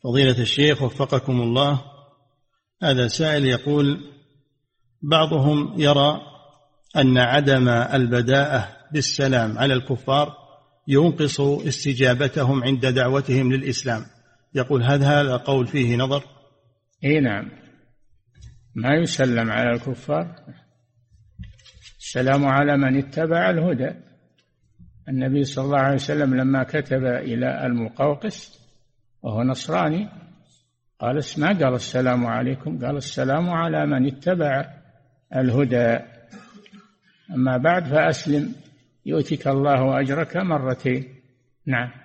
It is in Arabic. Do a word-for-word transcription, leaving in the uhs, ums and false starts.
فضيلة الشيخ وفقكم الله، هذا سائل يقول: بعضهم يرى أن عدم البداءة بالسلام على الكفار ينقص استجابتهم عند دعوتهم للإسلام، يقول هل هذا قول فيه نظر؟ اي نعم، ما يسلم على الكفار، السلام على من اتبع الهدى. النبي صلى الله عليه وسلم لما كتب إلى المقوقس وهو نصراني قال ما قال السلام عليكم، قال السلام على من اتبع الهدى. أما بعد فأسلم يؤتك الله أجرك مرتين. نعم.